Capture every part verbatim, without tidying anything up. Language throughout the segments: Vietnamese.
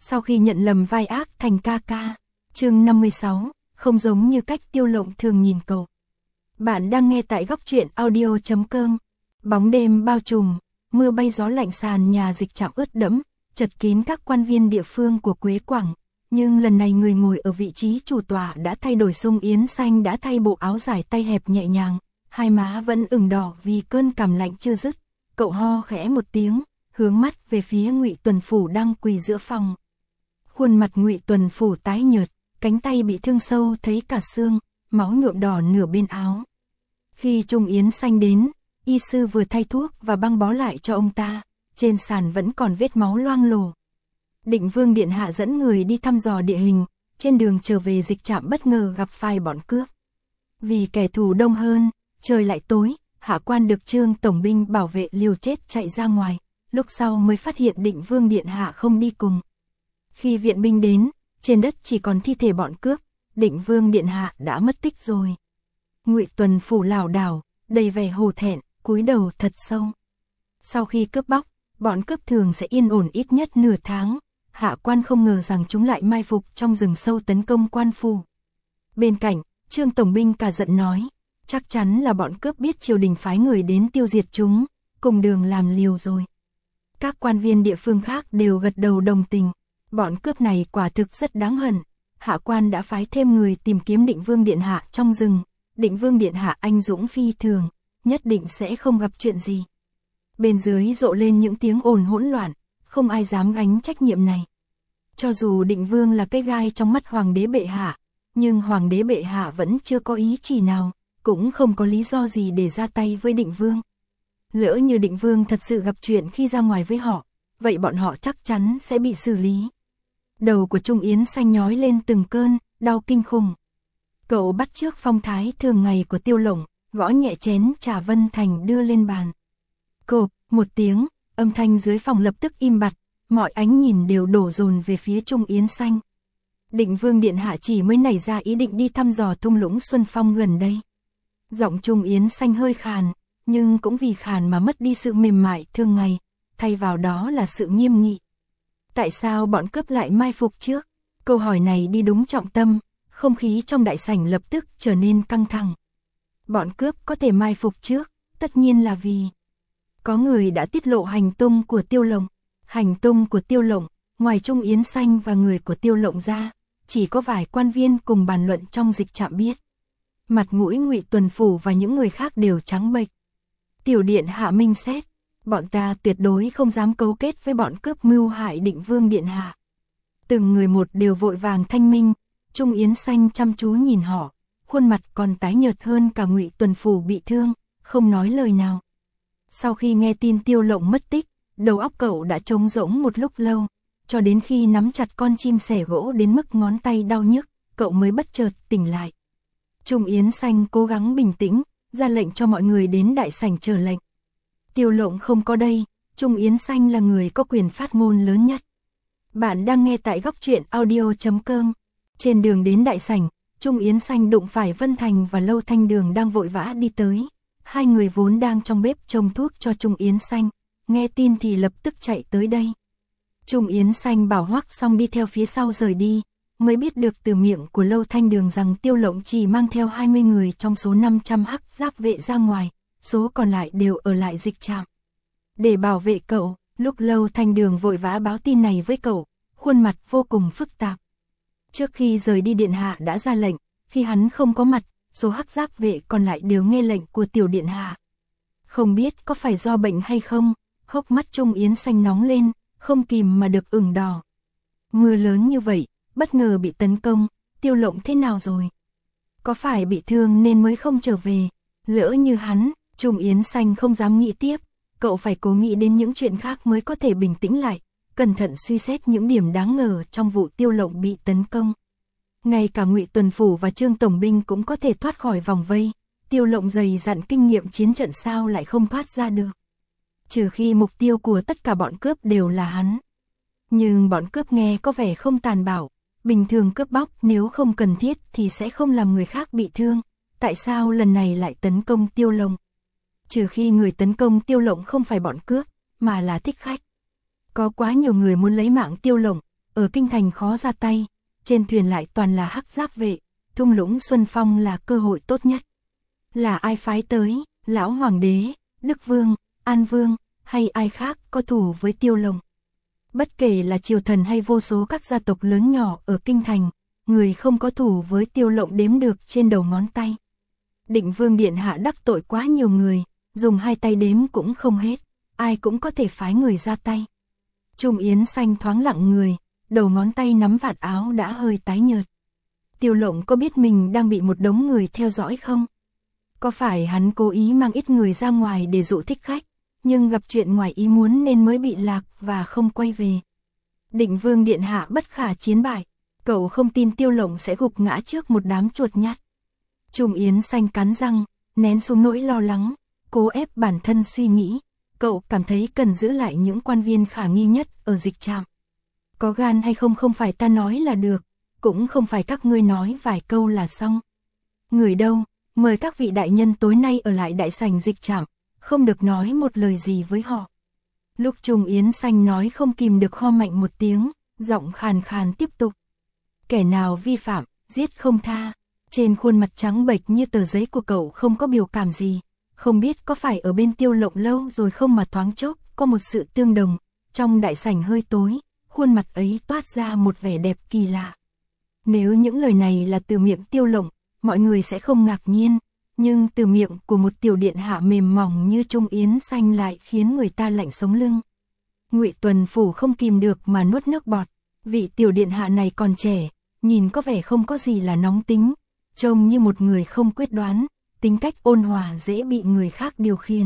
sau khi nhận lầm vai ác thành ca ca. Chương năm mươi sáu, không giống như cách Tiêu Lộng thường nhìn cậu. Bạn đang nghe tại góc truyện audio chấm com. Bóng đêm bao trùm, mưa bay gió lạnh, sàn nhà dịch trạm ướt đẫm, chật kín các quan viên địa phương của Quế Quảng. Nhưng lần này người ngồi ở vị trí chủ tọa đã thay đổi. Sung Yến Xanh đã thay bộ áo dài tay hẹp nhẹ nhàng, hai má vẫn ửng đỏ vì cơn cảm lạnh chưa dứt. Cậu ho khẽ một tiếng, hướng mắt về phía Ngụy Tuần Phủ đang quỳ giữa phòng. Khuôn mặt Ngụy Tuần Phủ tái nhợt, cánh tay bị thương sâu thấy cả xương, máu nhuộm đỏ nửa bên áo. Khi Trung Yến Xanh đến, y sư vừa thay thuốc và băng bó lại cho ông ta, trên sàn vẫn còn vết máu loang lổ. Định Vương điện hạ dẫn người đi thăm dò địa hình, trên đường trở về dịch trạm bất ngờ gặp phải bọn cướp. Vì kẻ thù đông hơn, trời lại tối, hạ quan được Trương tổng binh bảo vệ liều chết chạy ra ngoài, lúc sau mới phát hiện Định Vương điện hạ không đi cùng. Khi viện binh đến, trên đất chỉ còn thi thể bọn cướp, Định Vương điện hạ đã mất tích rồi. Ngụy Tuần Phủ lảo đảo, đầy vẻ hổ thẹn, cúi đầu thật sâu. Sau khi cướp bóc, bọn cướp thường sẽ yên ổn ít nhất nửa tháng. Hạ quan không ngờ rằng chúng lại mai phục trong rừng sâu tấn công quan phủ. Bên cạnh, Trương tổng binh cả giận nói, chắc chắn là bọn cướp biết triều đình phái người đến tiêu diệt chúng, cùng đường làm liều rồi. Các quan viên địa phương khác đều gật đầu đồng tình, bọn cướp này quả thực rất đáng hận. Hạ quan đã phái thêm người tìm kiếm Định Vương điện hạ trong rừng. Định Vương điện hạ anh dũng phi thường, nhất định sẽ không gặp chuyện gì. Bên dưới rộ lên những tiếng ồn hỗn loạn, không ai dám gánh trách nhiệm này. Cho dù Định Vương là cái gai trong mắt hoàng đế bệ hạ, nhưng hoàng đế bệ hạ vẫn chưa có ý chỉ nào, cũng không có lý do gì để ra tay với Định Vương. Lỡ như Định Vương thật sự gặp chuyện khi ra ngoài với họ, vậy bọn họ chắc chắn sẽ bị xử lý. Đầu của Trung Yến Xanh nhói lên từng cơn, đau kinh khủng. Cậu bắt chước phong thái thường ngày của Tiêu Lộng, gõ nhẹ chén trà Vân Thành đưa lên bàn. Cộp, một tiếng, âm thanh dưới phòng lập tức im bặt, mọi ánh nhìn đều đổ dồn về phía Trung Yến Xanh. Định Vương điện hạ chỉ mới nảy ra ý định đi thăm dò thung lũng Xuân Phong gần đây. Giọng Trung Yến Xanh hơi khàn, nhưng cũng vì khàn mà mất đi sự mềm mại thường ngày, thay vào đó là sự nghiêm nghị. Tại sao bọn cướp lại mai phục trước? Câu hỏi này đi đúng trọng tâm, không khí trong đại sảnh lập tức trở nên căng thẳng. Bọn cướp có thể mai phục trước, tất nhiên là vì có người đã tiết lộ hành tung của Tiêu Lộng. Hành tung của Tiêu Lộng, ngoài Trung Yến Xanh và người của Tiêu Lộng ra, chỉ có vài quan viên cùng bàn luận trong dịch trạm biết. Mặt mũi Ngụy Tuần Phủ và những người khác đều trắng bệch. Tiểu điện hạ minh xét, bọn ta tuyệt đối không dám cấu kết với bọn cướp mưu hại Định Vương điện hạ. Từng người một đều vội vàng thanh minh. Trung Yến Xanh chăm chú nhìn họ, khuôn mặt còn tái nhợt hơn cả Ngụy Tuần Phủ bị thương, không nói lời nào. Sau khi nghe tin Tiêu Lộng mất tích, đầu óc cậu đã trống rỗng một lúc lâu, cho đến khi nắm chặt con chim sẻ gỗ đến mức ngón tay đau nhức, cậu mới bất chợt tỉnh lại. Trung Yến Xanh cố gắng bình tĩnh, ra lệnh cho mọi người đến đại sảnh chờ lệnh. Tiêu Lộng không có đây, Trung Yến Xanh là người có quyền phát ngôn lớn nhất. Bạn đang nghe tại góc truyện audio chấm com. Trên đường đến đại sảnh, Trung Yến Xanh đụng phải Vân Thành và Lâu Thanh Đường đang vội vã đi tới. Hai người vốn đang trong bếp trông thuốc cho Trung Yến Xanh, nghe tin thì lập tức chạy tới đây. Trung Yến Xanh bảo Hoắc Song đi theo phía sau rời đi, mới biết được từ miệng của Lâu Thanh Đường rằng Tiêu Lộng chỉ mang theo hai mươi người trong số năm trăm hắc giáp vệ ra ngoài, số còn lại đều ở lại dịch trạm. Để bảo vệ cậu, lúc Lâu Thanh Đường vội vã báo tin này với cậu, khuôn mặt vô cùng phức tạp. Trước khi rời đi điện hạ đã ra lệnh, khi hắn không có mặt, số hắc giáp vệ còn lại đều nghe lệnh của tiểu điện hạ. Không biết có phải do bệnh hay không, hốc mắt Trung Yến Xanh nóng lên, không kìm mà được ửng đỏ. Mưa lớn như vậy, bất ngờ bị tấn công, Tiêu Lộng thế nào rồi? Có phải bị thương nên mới không trở về? Lỡ như hắn, Trung Yến Xanh không dám nghĩ tiếp, cậu phải cố nghĩ đến những chuyện khác mới có thể bình tĩnh lại, cẩn thận suy xét những điểm đáng ngờ trong vụ Tiêu Lộng bị tấn công. Ngay cả Ngụy Tuần Phủ và Trương tổng binh cũng có thể thoát khỏi vòng vây, Tiêu Lộng dày dặn kinh nghiệm chiến trận sao lại không thoát ra được. Trừ khi mục tiêu của tất cả bọn cướp đều là hắn. Nhưng bọn cướp nghe có vẻ không tàn bạo, bình thường cướp bóc nếu không cần thiết thì sẽ không làm người khác bị thương, tại sao lần này lại tấn công Tiêu Lộng? Trừ khi người tấn công Tiêu Lộng không phải bọn cướp, mà là thích khách. Có quá nhiều người muốn lấy mạng Tiêu Lộng, ở kinh thành khó ra tay, trên thuyền lại toàn là hắc giáp vệ, thung lũng Xuân Phong là cơ hội tốt nhất. Là ai phái tới, lão hoàng đế, Đức Vương, An Vương, hay ai khác có thù với Tiêu Lộng? Bất kể là triều thần hay vô số các gia tộc lớn nhỏ ở kinh thành, người không có thù với Tiêu Lộng đếm được trên đầu ngón tay. Định Vương điện hạ đắc tội quá nhiều người, dùng hai tay đếm cũng không hết, ai cũng có thể phái người ra tay. Trung Yến Xanh thoáng lặng người, đầu ngón tay nắm vạt áo đã hơi tái nhợt. Tiêu Lộng có biết mình đang bị một đống người theo dõi không? Có phải hắn cố ý mang ít người ra ngoài để dụ thích khách, nhưng gặp chuyện ngoài ý muốn nên mới bị lạc và không quay về? Định Vương điện hạ bất khả chiến bại, cậu không tin Tiêu Lộng sẽ gục ngã trước một đám chuột nhắt. Trung Yến Xanh cắn răng, nén xuống nỗi lo lắng, cố ép bản thân suy nghĩ. Cậu cảm thấy cần giữ lại những quan viên khả nghi nhất ở dịch trạm. Có gan hay không không phải ta nói là được, cũng không phải các ngươi nói vài câu là xong. Người đâu, mời các vị đại nhân tối nay ở lại đại sảnh dịch trạm, không được nói một lời gì với họ. Lúc Trung Yến Xanh nói không kìm được ho mạnh một tiếng, giọng khàn khàn tiếp tục. Kẻ nào vi phạm, giết không tha. Trên khuôn mặt trắng bệch như tờ giấy của cậu không có biểu cảm gì. Không biết có phải ở bên Tiêu Lộng lâu rồi không mà thoáng chốc có một sự tương đồng, trong đại sảnh hơi tối, khuôn mặt ấy toát ra một vẻ đẹp kỳ lạ. Nếu những lời này là từ miệng Tiêu Lộng, mọi người sẽ không ngạc nhiên, nhưng từ miệng của một tiểu điện hạ mềm mỏng như Trung Yến Xanh lại khiến người ta lạnh sống lưng. Ngụy Tuần Phủ không kìm được mà nuốt nước bọt, vị tiểu điện hạ này còn trẻ, nhìn có vẻ không có gì là nóng tính, trông như một người không quyết đoán. Tính cách ôn hòa dễ bị người khác điều khiển.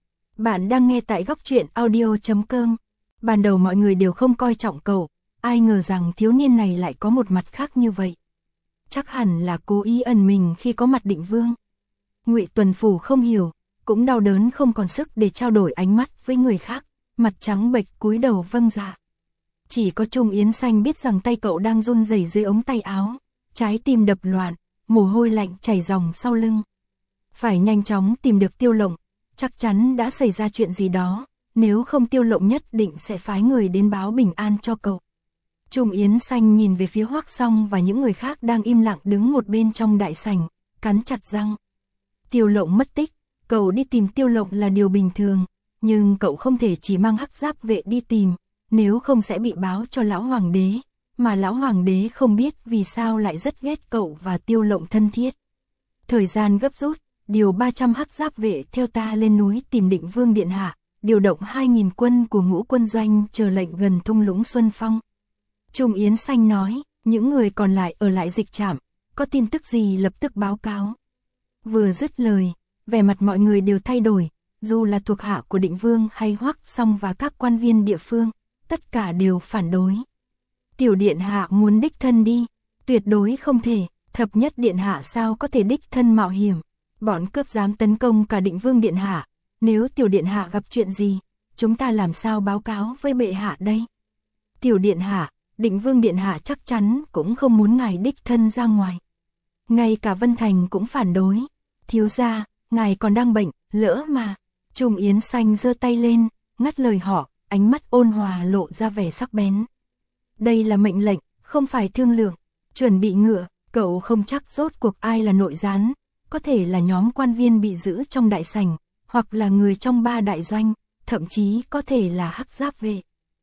Bạn đang nghe tại góc truyện audio chấm com. Ban đầu mọi người đều không coi trọng cậu, ai ngờ rằng thiếu niên này lại có một mặt khác như vậy. Chắc hẳn là cố ý ẩn mình khi có mặt Định Vương. Ngụy Tuần Phủ không hiểu, cũng đau đớn không còn sức để trao đổi ánh mắt với người khác, mặt trắng bệch cúi đầu vâng dạ. Chỉ có Trung Yến Xanh biết rằng tay cậu đang run rẩy dưới ống tay áo, trái tim đập loạn, mồ hôi lạnh chảy ròng sau lưng. Phải nhanh chóng tìm được Tiêu Lộng, chắc chắn đã xảy ra chuyện gì đó, nếu không Tiêu Lộng nhất định sẽ phái người đến báo bình an cho cậu. Trung Yến Xanh nhìn về phía Hoắc Song và những người khác đang im lặng đứng một bên trong đại sảnh, cắn chặt răng. Tiêu Lộng mất tích, cậu đi tìm Tiêu Lộng là điều bình thường, nhưng cậu không thể chỉ mang hắc giáp vệ đi tìm, nếu không sẽ bị báo cho lão hoàng đế, mà lão hoàng đế không biết vì sao lại rất ghét cậu và Tiêu Lộng thân thiết. Thời gian gấp rút, điều ba trăm hắc giáp vệ theo ta lên núi tìm Định Vương điện hạ, điều động hai nghìn quân của ngũ quân doanh chờ lệnh gần thung lũng Xuân Phong. Trung Yến Xanh nói, những người còn lại ở lại dịch trạm, có tin tức gì lập tức báo cáo. Vừa dứt lời, vẻ mặt mọi người đều thay đổi, dù là thuộc hạ của Định Vương hay Hoắc Song và các quan viên địa phương, tất cả đều phản đối. Tiểu điện hạ muốn đích thân đi, tuyệt đối không thể, thập nhất điện hạ sao có thể đích thân mạo hiểm. Bọn cướp dám tấn công cả Định Vương điện hạ, nếu tiểu điện hạ gặp chuyện gì, chúng ta làm sao báo cáo với bệ hạ đây? Tiểu điện hạ, Định Vương điện hạ chắc chắn cũng không muốn ngài đích thân ra ngoài. Ngay cả Vân Thành cũng phản đối. Thiếu gia, ngài còn đang bệnh, lỡ mà. Trung Yến Xanh giơ tay lên, ngắt lời họ, ánh mắt ôn hòa lộ ra vẻ sắc bén. Đây là mệnh lệnh, không phải thương lượng. Chuẩn bị ngựa, cậu không chắc rốt cuộc ai là nội gián. Có thể là nhóm quan viên bị giữ trong đại sảnh, hoặc là người trong ba đại doanh, thậm chí có thể là hắc giáp vệ.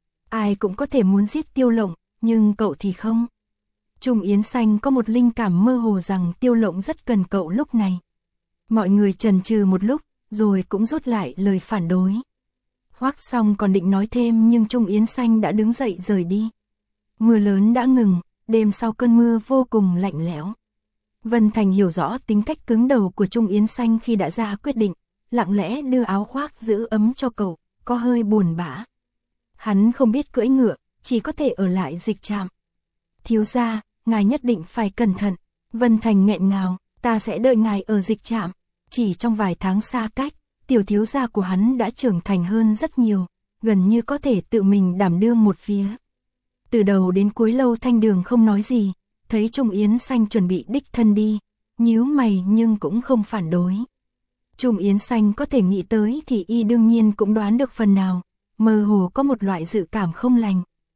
Ai cũng có thể muốn giết Tiêu Lộng, nhưng cậu thì không. Trung Yến Xanh có một linh cảm mơ hồ rằng Tiêu Lộng rất cần cậu lúc này. Mọi người chần chừ một lúc, rồi cũng rút lại lời phản đối. Hoắc Song còn định nói thêm nhưng Trung Yến Xanh đã đứng dậy rời đi. Mưa lớn đã ngừng, đêm sau cơn mưa vô cùng lạnh lẽo. Vân Thành hiểu rõ tính cách cứng đầu của Trung Yến Xanh khi đã ra quyết định, lặng lẽ đưa áo khoác giữ ấm cho cậu, có hơi buồn bã. Hắn không biết cưỡi ngựa, chỉ có thể ở lại dịch trạm. Thiếu gia, ngài nhất định phải cẩn thận. Vân Thành nghẹn ngào, ta sẽ đợi ngài ở dịch trạm. Chỉ trong vài tháng xa cách, tiểu thiếu gia của hắn đã trưởng thành hơn rất nhiều, gần như có thể tự mình đảm đương một phía. Từ đầu đến cuối Lâu Thanh Đường không nói gì, thấy Trung Yến Xanh chuẩn bị đích thân đi, nhíu mày nhưng cũng không phản đối. Trung Yến Xanh có thể nghĩ tới thì y đương nhiên cũng đoán được phần nào, mơ hồ có một loại dự cảm không lành.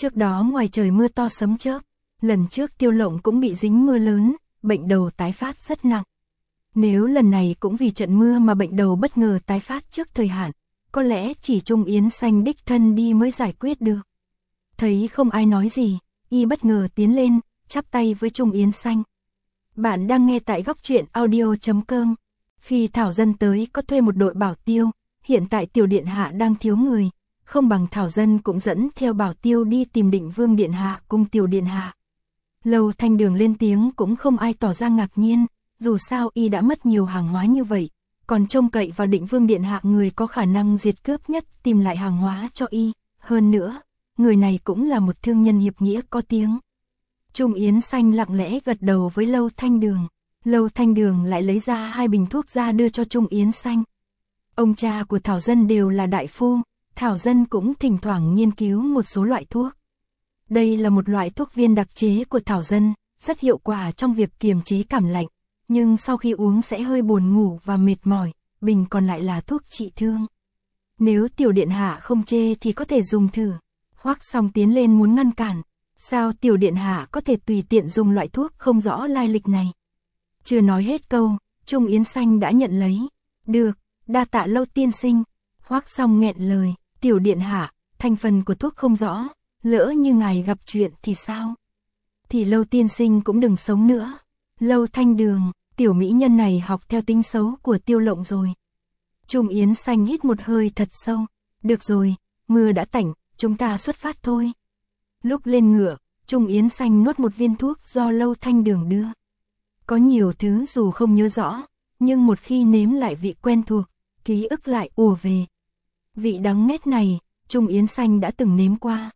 Trước đó ngoài trời mưa to sấm chớp, lần trước Tiêu Lộng cũng bị dính mưa lớn, bệnh đầu tái phát rất nặng. Nếu lần này cũng vì trận mưa mà bệnh đầu bất ngờ tái phát trước thời hạn, có lẽ chỉ Trung Yến Xanh đích thân đi mới giải quyết được. Thấy không ai nói gì, y bất ngờ tiến lên, chắp tay với Trung Yến Xanh. Bạn đang nghe tại góc truyện audio chấm com. Khi Thảo Dân tới có thuê một đội bảo tiêu, hiện tại Tiểu Điện Hạ đang thiếu người, không bằng Thảo Dân cũng dẫn theo bảo tiêu đi tìm Định Vương Điện Hạ cùng Tiểu Điện Hạ. Lâu Thanh Đường lên tiếng cũng không ai tỏ ra ngạc nhiên, dù sao y đã mất nhiều hàng hóa như vậy, còn trông cậy vào Định Vương Điện Hạ người có khả năng diệt cướp nhất tìm lại hàng hóa cho y, hơn nữa, người này cũng là một thương nhân hiệp nghĩa có tiếng. Trung Yến Xanh lặng lẽ gật đầu với Lâu Thanh Đường. Lâu Thanh Đường lại lấy ra hai bình thuốc ra đưa cho Trung Yến Xanh. Ông cha của Thảo Dân đều là đại phu, Thảo Dân cũng thỉnh thoảng nghiên cứu một số loại thuốc. Đây là một loại thuốc viên đặc chế của Thảo Dân, rất hiệu quả trong việc kiềm chế cảm lạnh, nhưng sau khi uống sẽ hơi buồn ngủ và mệt mỏi, bình còn lại là thuốc trị thương. Nếu Tiểu Điện Hạ không chê thì có thể dùng thử. Hoắc Song tiến lên muốn ngăn cản. Sao Tiểu Điện Hạ có thể tùy tiện dùng loại thuốc không rõ lai lịch này? Chưa nói hết câu, Trung Yến Xanh đã nhận lấy. Được, đa tạ Lâu tiên sinh. Hoắc Song nghẹn lời, Tiểu Điện Hạ, thành phần của thuốc không rõ, lỡ như ngài gặp chuyện thì sao? Thì Lâu tiên sinh cũng đừng sống nữa. Lâu Thanh Đường, tiểu mỹ nhân này học theo tính xấu của Tiêu Lộng rồi. Trung Yến Xanh hít một hơi thật sâu. Được rồi, mưa đã tạnh, chúng ta xuất phát thôi. Lúc lên ngựa, Trung Yến Xanh nuốt một viên thuốc do Lâu Thanh Đường đưa. Có nhiều thứ dù không nhớ rõ, nhưng một khi nếm lại vị quen thuộc, ký ức lại ùa về. Vị đắng nghét này, Trung Yến Xanh đã từng nếm qua.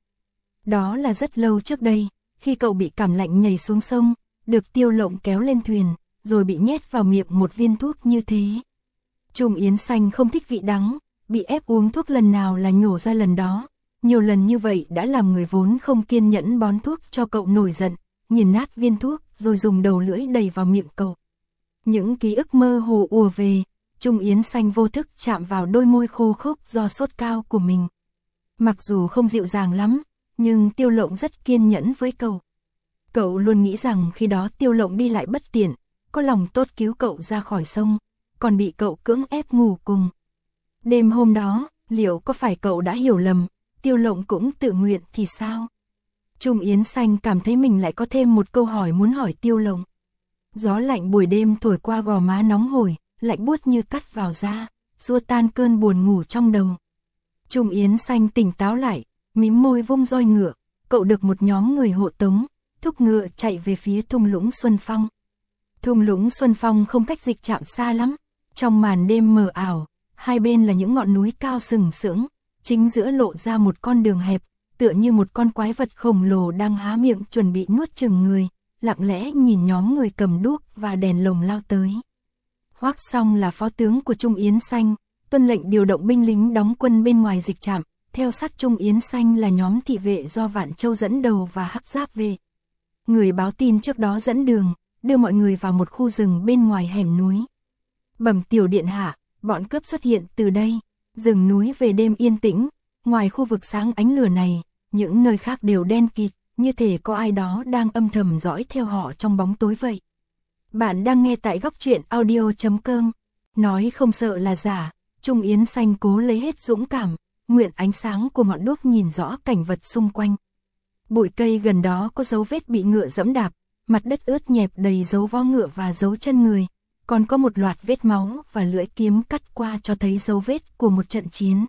Đó là rất lâu trước đây, khi cậu bị cảm lạnh nhảy xuống sông, được Tiêu Lộng kéo lên thuyền, rồi bị nhét vào miệng một viên thuốc như thế. Trung Yến Xanh không thích vị đắng, bị ép uống thuốc lần nào là nhổ ra lần đó. Nhiều lần như vậy đã làm người vốn không kiên nhẫn bón thuốc cho cậu nổi giận, nghiền nát viên thuốc rồi dùng đầu lưỡi đẩy vào miệng cậu. Những ký ức mơ hồ ùa về, Trung Yến Xanh vô thức chạm vào đôi môi khô khốc do sốt cao của mình. Mặc dù không dịu dàng lắm, nhưng Tiêu Lộng rất kiên nhẫn với cậu. Cậu luôn nghĩ rằng khi đó Tiêu Lộng đi lại bất tiện, có lòng tốt cứu cậu ra khỏi sông, còn bị cậu cưỡng ép ngủ cùng. Đêm hôm đó, liệu có phải cậu đã hiểu lầm, Tiêu Lộng cũng tự nguyện thì sao? Trung Yến Xanh cảm thấy mình lại có thêm một câu hỏi muốn hỏi Tiêu Lộng. Gió lạnh buổi đêm thổi qua gò má nóng hổi, lạnh buốt như cắt vào da, xua tan cơn buồn ngủ trong đầu. Trung Yến Xanh tỉnh táo lại, mím môi vung roi ngựa, cậu được một nhóm người hộ tống, thúc ngựa chạy về phía thung lũng Xuân Phong. Thung lũng Xuân Phong không cách dịch trạm xa lắm, trong màn đêm mờ ảo, hai bên là những ngọn núi cao sừng sững, chính giữa lộ ra một con đường hẹp, tựa như một con quái vật khổng lồ đang há miệng chuẩn bị nuốt chửng người, lặng lẽ nhìn nhóm người cầm đuốc và đèn lồng lao tới. Hoắc Song là phó tướng của Trung Yến Xanh, tuân lệnh điều động binh lính đóng quân bên ngoài dịch trạm, theo sát Trung Yến Xanh là nhóm thị vệ do Vạn Châu dẫn đầu và Hắc Giáp về. Người báo tin trước đó dẫn đường, đưa mọi người vào một khu rừng bên ngoài hẻm núi. Bẩm Tiểu Điện Hạ, bọn cướp xuất hiện từ đây. Rừng núi về đêm yên tĩnh, ngoài khu vực sáng ánh lửa này, những nơi khác đều đen kịt, như thể có ai đó đang âm thầm dõi theo họ trong bóng tối vậy. Bạn đang nghe tại góc truyện audio chấm com. Nói không sợ là giả, Trung Yến Xanh cố lấy hết dũng cảm, nguyện ánh sáng của ngọn đuốc nhìn rõ cảnh vật xung quanh. Bụi cây gần đó có dấu vết bị ngựa dẫm đạp, mặt đất ướt nhẹp đầy dấu vó ngựa và dấu chân người, còn có một loạt vết máu và lưỡi kiếm cắt qua cho thấy dấu vết của một trận chiến.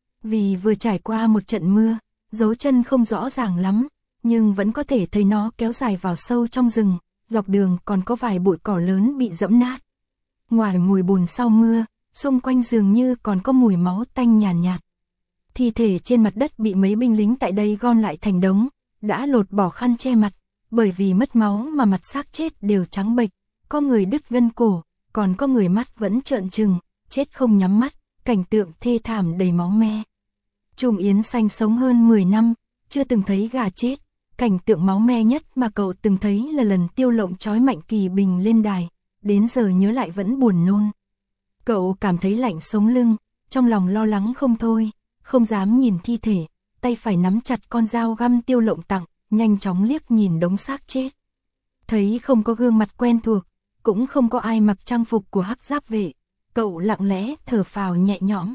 Vì vừa trải qua một trận mưa, dấu chân không rõ ràng lắm, nhưng vẫn có thể thấy nó kéo dài vào sâu trong rừng, dọc đường còn có vài bụi cỏ lớn bị dẫm nát. Ngoài mùi bùn sau mưa, xung quanh dường như còn có mùi máu tanh nhàn nhạt, nhạt. Thi thể trên mặt đất bị mấy binh lính tại đây gom lại thành đống, đã lột bỏ khăn che mặt, bởi vì mất máu mà mặt xác chết đều trắng bệch, có người đứt gân cổ, còn có người mắt vẫn trợn trừng, chết không nhắm mắt, cảnh tượng thê thảm đầy máu me. Trung Yến Xanh sống hơn mười năm, chưa từng thấy gà chết, cảnh tượng máu me nhất mà cậu từng thấy là lần Tiêu Lộng trói Mạnh Kỳ Bình lên đài, đến giờ nhớ lại vẫn buồn nôn. Cậu cảm thấy lạnh sống lưng, trong lòng lo lắng không thôi, không dám nhìn thi thể, tay phải nắm chặt con dao găm Tiêu Lộng tặng, nhanh chóng liếc nhìn đống xác chết. Thấy không có gương mặt quen thuộc, cũng không có ai mặc trang phục của hắc giáp vệ, cậu lặng lẽ thở phào nhẹ nhõm.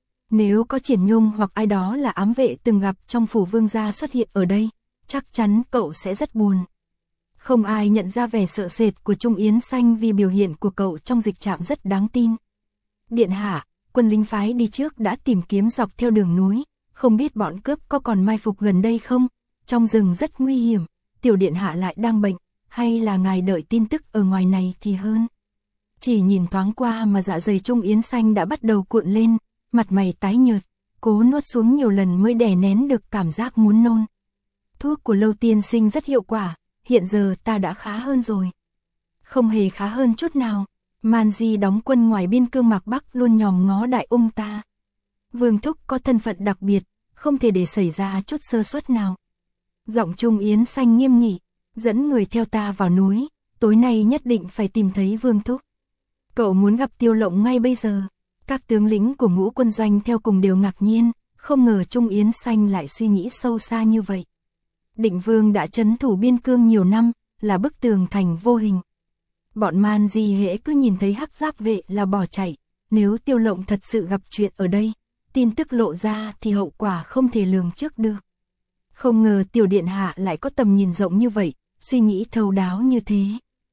Nếu có Triển Nhung hoặc ai đó là ám vệ từng gặp trong phủ vương gia xuất hiện ở đây, chắc chắn cậu sẽ rất buồn. Không ai nhận ra vẻ sợ sệt của Trung Yến Xanh vì biểu hiện của cậu trong dịch trạm rất đáng tin. Điện hạ, quân lính phái đi trước đã tìm kiếm dọc theo đường núi, không biết bọn cướp có còn mai phục gần đây không? Trong rừng rất nguy hiểm, tiểu điện hạ lại đang bệnh, hay là ngài đợi tin tức ở ngoài này thì hơn. Chỉ nhìn thoáng qua mà dạ dày Trung Yến Xanh đã bắt đầu cuộn lên, mặt mày tái nhợt, cố nuốt xuống nhiều lần mới đè nén được cảm giác muốn nôn. Thuốc của Lâu tiên sinh rất hiệu quả, hiện giờ ta đã khá hơn rồi. Không hề khá hơn chút nào, Man Di đóng quân ngoài biên cương Mạc Bắc luôn nhòm ngó đại ung ta. Vương thúc có thân phận đặc biệt, không thể để xảy ra chút sơ suất nào. Giọng Trung Yến Xanh nghiêm nghị, dẫn người theo ta vào núi, tối nay nhất định phải tìm thấy Vương thúc. Cậu muốn gặp Tiêu Lộng ngay bây giờ. Các tướng lĩnh của ngũ quân doanh theo cùng đều ngạc nhiên, không ngờ Trung Yến Xanh lại suy nghĩ sâu xa như vậy. Định Vương đã trấn thủ biên cương nhiều năm, là bức tường thành vô hình. Bọn Man Di hễ cứ nhìn thấy hắc giáp vệ là bỏ chạy, nếu Tiêu Lộng thật sự gặp chuyện ở đây, tin tức lộ ra thì hậu quả không thể lường trước được. Không ngờ tiểu điện hạ lại có tầm nhìn rộng như vậy, suy nghĩ thấu đáo như thế.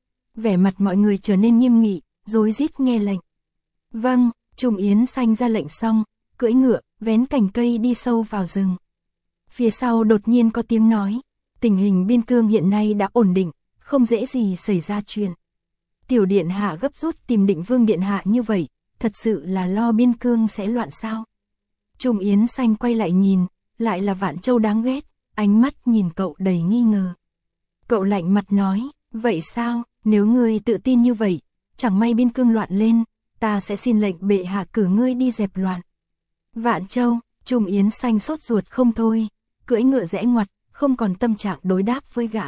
Vẻ mặt mọi người trở nên nghiêm nghị, rối rít nghe lệnh. Vâng, Trung Yến Xanh ra lệnh xong, cưỡi ngựa, vén cành cây đi sâu vào rừng. Phía sau đột nhiên có tiếng nói, tình hình biên cương hiện nay đã ổn định, không dễ gì xảy ra chuyện. Tiểu điện hạ gấp rút tìm Định Vương điện hạ như vậy, thật sự là lo biên cương sẽ loạn sao? Trung Yến Xanh quay lại nhìn, lại là Vạn Châu đáng ghét, ánh mắt nhìn cậu đầy nghi ngờ. Cậu lạnh mặt nói, vậy sao, nếu ngươi tự tin như vậy, chẳng may biên cương loạn lên, ta sẽ xin lệnh bệ hạ cử ngươi đi dẹp loạn. Vạn Châu, Trung Yến Xanh sốt ruột không thôi, cưỡi ngựa rẽ ngoặt, không còn tâm trạng đối đáp với gã.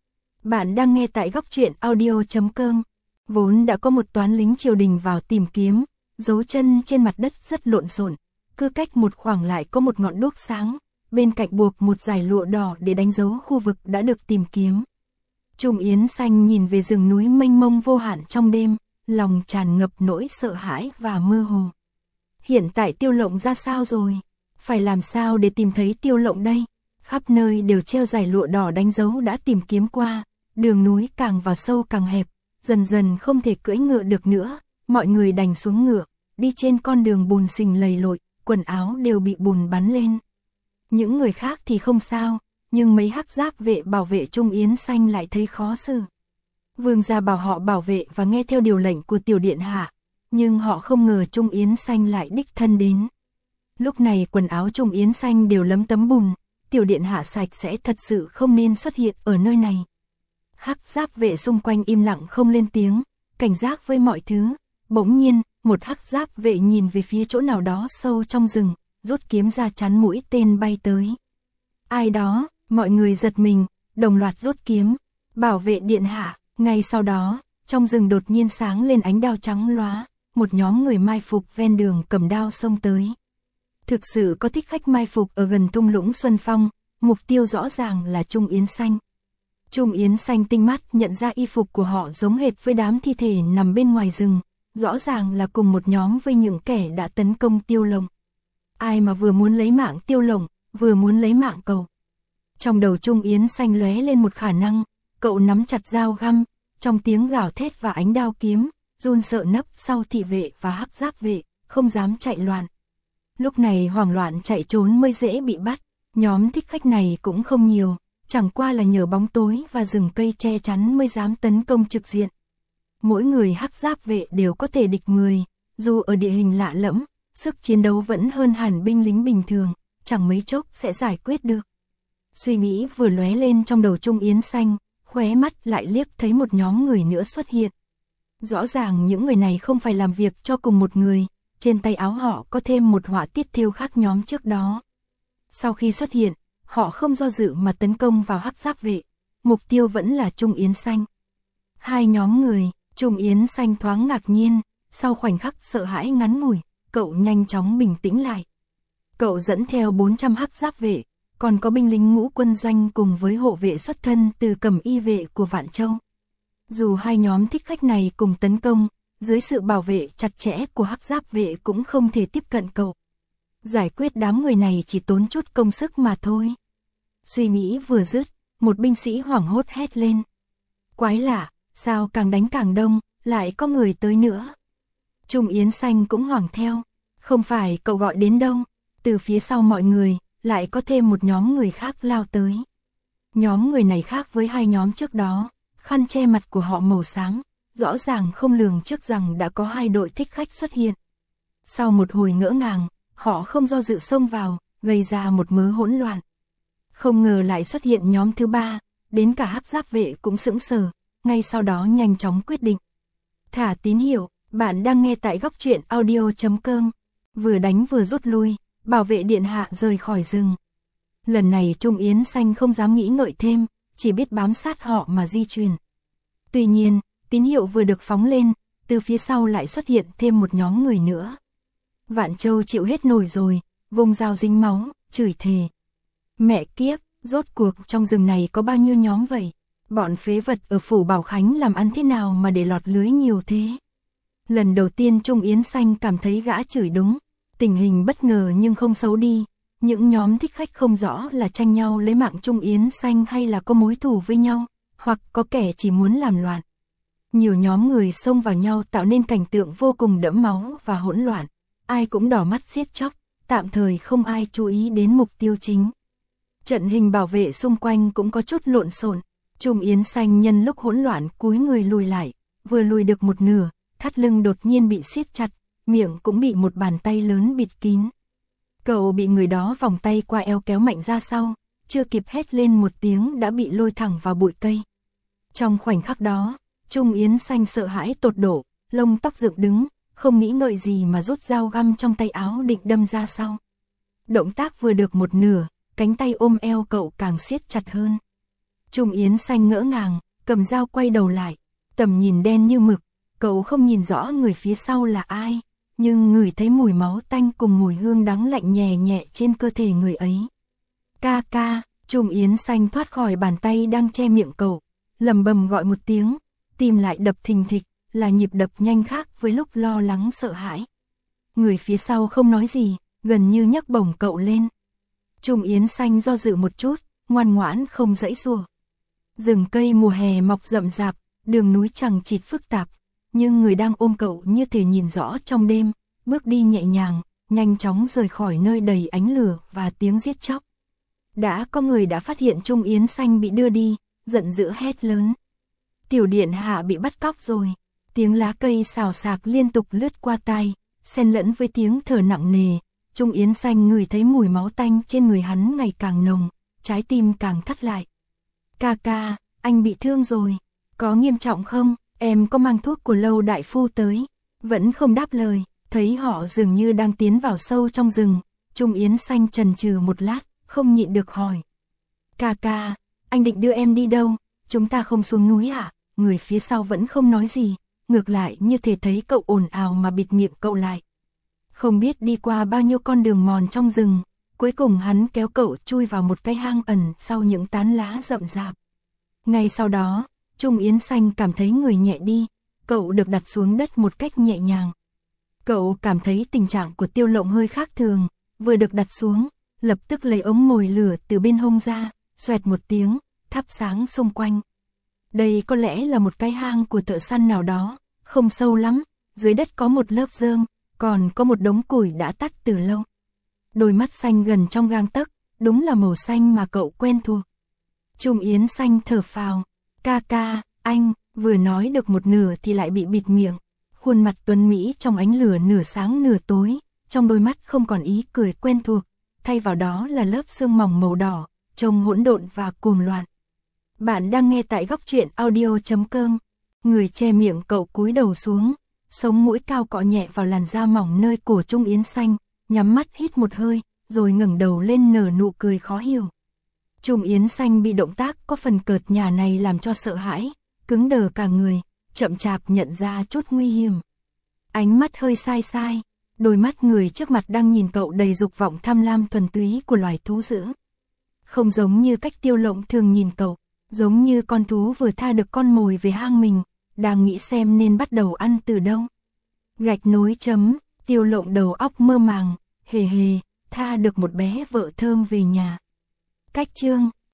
Bạn đang nghe tại góc truyện audio chấm com. Vốn đã có một toán lính triều đình vào tìm kiếm, dấu chân trên mặt đất rất lộn xộn, cứ cách một khoảng lại có một ngọn đuốc sáng, bên cạnh buộc một dải lụa đỏ để đánh dấu khu vực đã được tìm kiếm. Trung Yến Xanh nhìn về rừng núi mênh mông vô hạn trong đêm, lòng tràn ngập nỗi sợ hãi và mơ hồ. Hiện tại Tiêu Lộng ra sao rồi? Phải làm sao để tìm thấy Tiêu Lộng đây? Khắp nơi đều treo dải lụa đỏ đánh dấu đã tìm kiếm qua, đường núi càng vào sâu càng hẹp, dần dần không thể cưỡi ngựa được nữa, mọi người đành xuống ngựa, đi trên con đường bùn sình lầy lội, quần áo đều bị bùn bắn lên. Những người khác thì không sao, nhưng mấy hắc giáp vệ bảo vệ Trung Yến Xanh lại thấy khó xử. Vương gia bảo họ bảo vệ và nghe theo điều lệnh của tiểu điện hạ, nhưng họ không ngờ Trung Yến Xanh lại đích thân đến. Lúc này quần áo Trung Yến Xanh đều lấm tấm bùn, tiểu điện hạ sạch sẽ thật sự không nên xuất hiện ở nơi này. Hắc giáp vệ xung quanh im lặng không lên tiếng, cảnh giác với mọi thứ. Bỗng nhiên, một hắc giáp vệ nhìn về phía chỗ nào đó sâu trong rừng, rút kiếm ra chắn mũi tên bay tới. Ai đó, mọi người giật mình, đồng loạt rút kiếm, bảo vệ điện hạ. Ngay sau đó, trong rừng đột nhiên sáng lên ánh đao trắng lóa, một nhóm người mai phục ven đường cầm đao xông tới. Thực sự có thích khách mai phục ở gần thung lũng Xuân Phong, mục tiêu rõ ràng là Trung Yến Xanh. Trung Yến Xanh tinh mắt nhận ra y phục của họ giống hệt với đám thi thể nằm bên ngoài rừng, rõ ràng là cùng một nhóm với những kẻ đã tấn công Tiêu Lộng. Ai mà vừa muốn lấy mạng Tiêu Lộng, vừa muốn lấy mạng cậu. Trong đầu Trung Yến Xanh lóe lên một khả năng, cậu nắm chặt dao găm, trong tiếng gào thét và ánh đao kiếm, run sợ nấp sau thị vệ và hắc giáp vệ, không dám chạy loạn. Lúc này hoảng loạn chạy trốn mới dễ bị bắt, nhóm thích khách này cũng không nhiều, chẳng qua là nhờ bóng tối và rừng cây che chắn mới dám tấn công trực diện. Mỗi người hắc giáp vệ đều có thể địch người, dù ở địa hình lạ lẫm, sức chiến đấu vẫn hơn hẳn binh lính bình thường, chẳng mấy chốc sẽ giải quyết được. Suy nghĩ vừa lóe lên trong đầu Trung Yến Xanh, khóe mắt lại liếc thấy một nhóm người nữa xuất hiện. Rõ ràng những người này không phải làm việc cho cùng một người, trên tay áo họ có thêm một họa tiết thêu khác nhóm trước đó. Sau khi xuất hiện, họ không do dự mà tấn công vào hắc giáp vệ, mục tiêu vẫn là Trung Yến Xanh. Hai nhóm người, Trung Yến Xanh thoáng ngạc nhiên, sau khoảnh khắc sợ hãi ngắn ngủi, cậu nhanh chóng bình tĩnh lại. Cậu dẫn theo bốn trăm hắc giáp vệ, còn có binh lính ngũ quân doanh cùng với hộ vệ xuất thân từ cẩm y vệ của Vạn Châu. Dù hai nhóm thích khách này cùng tấn công, dưới sự bảo vệ chặt chẽ của hắc giáp vệ cũng không thể tiếp cận cậu. Giải quyết đám người này chỉ tốn chút công sức mà thôi. Suy nghĩ vừa dứt, một binh sĩ hoảng hốt hét lên. Quái lạ, sao càng đánh càng đông, lại có người tới nữa. Trung Yến Xanh cũng hoảng theo. Không phải cậu gọi đến đâu, từ phía sau mọi người, lại có thêm một nhóm người khác lao tới. Nhóm người này khác với hai nhóm trước đó, khăn che mặt của họ màu xám, rõ ràng không lường trước rằng đã có hai đội thích khách xuất hiện. Sau một hồi ngỡ ngàng, họ không do dự xông vào, gây ra một mớ hỗn loạn. Không ngờ lại xuất hiện nhóm thứ ba, đến cả hắc giáp vệ cũng sững sờ, ngay sau đó nhanh chóng quyết định. Thả tín hiệu, bạn đang nghe tại góc truyện audio chấm com. Vừa đánh vừa rút lui, bảo vệ điện hạ rời khỏi rừng. Lần này Trung Yến Xanh không dám nghĩ ngợi thêm, chỉ biết bám sát họ mà di chuyển. Tuy nhiên, tín hiệu vừa được phóng lên, từ phía sau lại xuất hiện thêm một nhóm người nữa. Vạn Châu chịu hết nổi rồi, vùng dao dính máu, chửi thề. Mẹ kiếp, rốt cuộc trong rừng này có bao nhiêu nhóm vậy? Bọn phế vật ở phủ Bảo Khánh làm ăn thế nào mà để lọt lưới nhiều thế? Lần đầu tiên Trung Yến Xanh cảm thấy gã chửi đúng, tình hình bất ngờ nhưng không xấu đi. Những nhóm thích khách không rõ là tranh nhau lấy mạng Trung Yến Xanh hay là có mối thù với nhau, hoặc có kẻ chỉ muốn làm loạn. Nhiều nhóm người xông vào nhau tạo nên cảnh tượng vô cùng đẫm máu và hỗn loạn, ai cũng đỏ mắt giết chóc, tạm thời không ai chú ý đến mục tiêu chính. Trận hình bảo vệ xung quanh cũng có chút lộn xộn, Trung Yến Xanh nhân lúc hỗn loạn cúi người lùi lại, vừa lùi được một nửa, thắt lưng đột nhiên bị siết chặt, miệng cũng bị một bàn tay lớn bịt kín. Cậu bị người đó vòng tay qua eo kéo mạnh ra sau, chưa kịp hét lên một tiếng đã bị lôi thẳng vào bụi cây. Trong khoảnh khắc đó, Trung Yến Xanh sợ hãi tột độ, lông tóc dựng đứng, không nghĩ ngợi gì mà rút dao găm trong tay áo định đâm ra sau. Động tác vừa được một nửa, cánh tay ôm eo cậu càng siết chặt hơn. Trung Yến Xanh ngỡ ngàng, cầm dao quay đầu lại, tầm nhìn đen như mực, cậu không nhìn rõ người phía sau là ai, nhưng ngửi thấy mùi máu tanh cùng mùi hương đắng lạnh nhẹ nhẹ trên cơ thể người ấy. Ca ca, Trung Yến Xanh thoát khỏi bàn tay đang che miệng cậu, lầm bầm gọi một tiếng, tim lại đập thình thịch, là nhịp đập nhanh khác với lúc lo lắng sợ hãi. Người phía sau không nói gì, gần như nhấc bổng cậu lên. Trung Yến Xanh do dự một chút, ngoan ngoãn không giãy giụa. Rừng cây mùa hè mọc rậm rạp, đường núi chằng chịt phức tạp, nhưng người đang ôm cậu như thể nhìn rõ trong đêm, bước đi nhẹ nhàng, nhanh chóng rời khỏi nơi đầy ánh lửa và tiếng giết chóc. Đã có người đã phát hiện Trung Yến Xanh bị đưa đi, giận dữ hét lớn. Tiểu điện hạ bị bắt cóc rồi. Tiếng lá cây xào xạc liên tục lướt qua tai, xen lẫn với tiếng thở nặng nề. Trung Yến Xanh ngửi thấy mùi máu tanh trên người hắn ngày càng nồng, trái tim càng thắt lại. Ca ca, anh bị thương rồi, có nghiêm trọng không? Em có mang thuốc của Lâu đại phu tới. Vẫn không đáp lời, thấy họ dường như đang tiến vào sâu trong rừng. Trung Yến Xanh chần chừ một lát, không nhịn được hỏi. Ca ca, anh định đưa em đi đâu? Chúng ta không xuống núi à? Người phía sau vẫn không nói gì, ngược lại như thể thấy cậu ồn ào mà bịt miệng cậu lại. Không biết đi qua bao nhiêu con đường mòn trong rừng, cuối cùng hắn kéo cậu chui vào một cái hang ẩn sau những tán lá rậm rạp. Ngay sau đó, Trung Yến Xanh cảm thấy người nhẹ đi, cậu được đặt xuống đất một cách nhẹ nhàng. Cậu cảm thấy tình trạng của Tiêu Lộng hơi khác thường, vừa được đặt xuống, lập tức lấy ống mồi lửa từ bên hông ra, xoẹt một tiếng, thắp sáng xung quanh. Đây có lẽ là một cái hang của thợ săn nào đó, không sâu lắm, dưới đất có một lớp rơm, còn có một đống củi đã tắt từ lâu. Đôi mắt xanh gần trong gang tấc, đúng là màu xanh mà cậu quen thuộc. Trung Yến Xanh thở phào, ca ca, anh, vừa nói được một nửa thì lại bị bịt miệng. Khuôn mặt tuấn Mỹ trong ánh lửa nửa sáng nửa tối, trong đôi mắt không còn ý cười quen thuộc, thay vào đó là lớp sương mỏng màu đỏ, trông hỗn độn và cuồng loạn. Bạn đang nghe tại góc truyện audio chấm com. Người che miệng cậu cúi đầu xuống, sống mũi cao cọ nhẹ vào làn da mỏng nơi cổ Trung Yến Xanh, nhắm mắt hít một hơi, rồi ngẩng đầu lên nở nụ cười khó hiểu. Trung Yến Xanh bị động tác có phần cợt nhả này làm cho sợ hãi, cứng đờ cả người, chậm chạp nhận ra chút nguy hiểm. Ánh mắt hơi sai sai, đôi mắt người trước mặt đang nhìn cậu đầy dục vọng tham lam thuần túy của loài thú dữ. Không giống như cách Tiêu Lộng thường nhìn cậu, giống như con thú vừa tha được con mồi về hang mình, đang nghĩ xem nên bắt đầu ăn từ đâu. Gạch nối chấm, Tiêu Lộng đầu óc mơ màng, hề hề, tha được một bé vợ thơm về nhà. Cách chương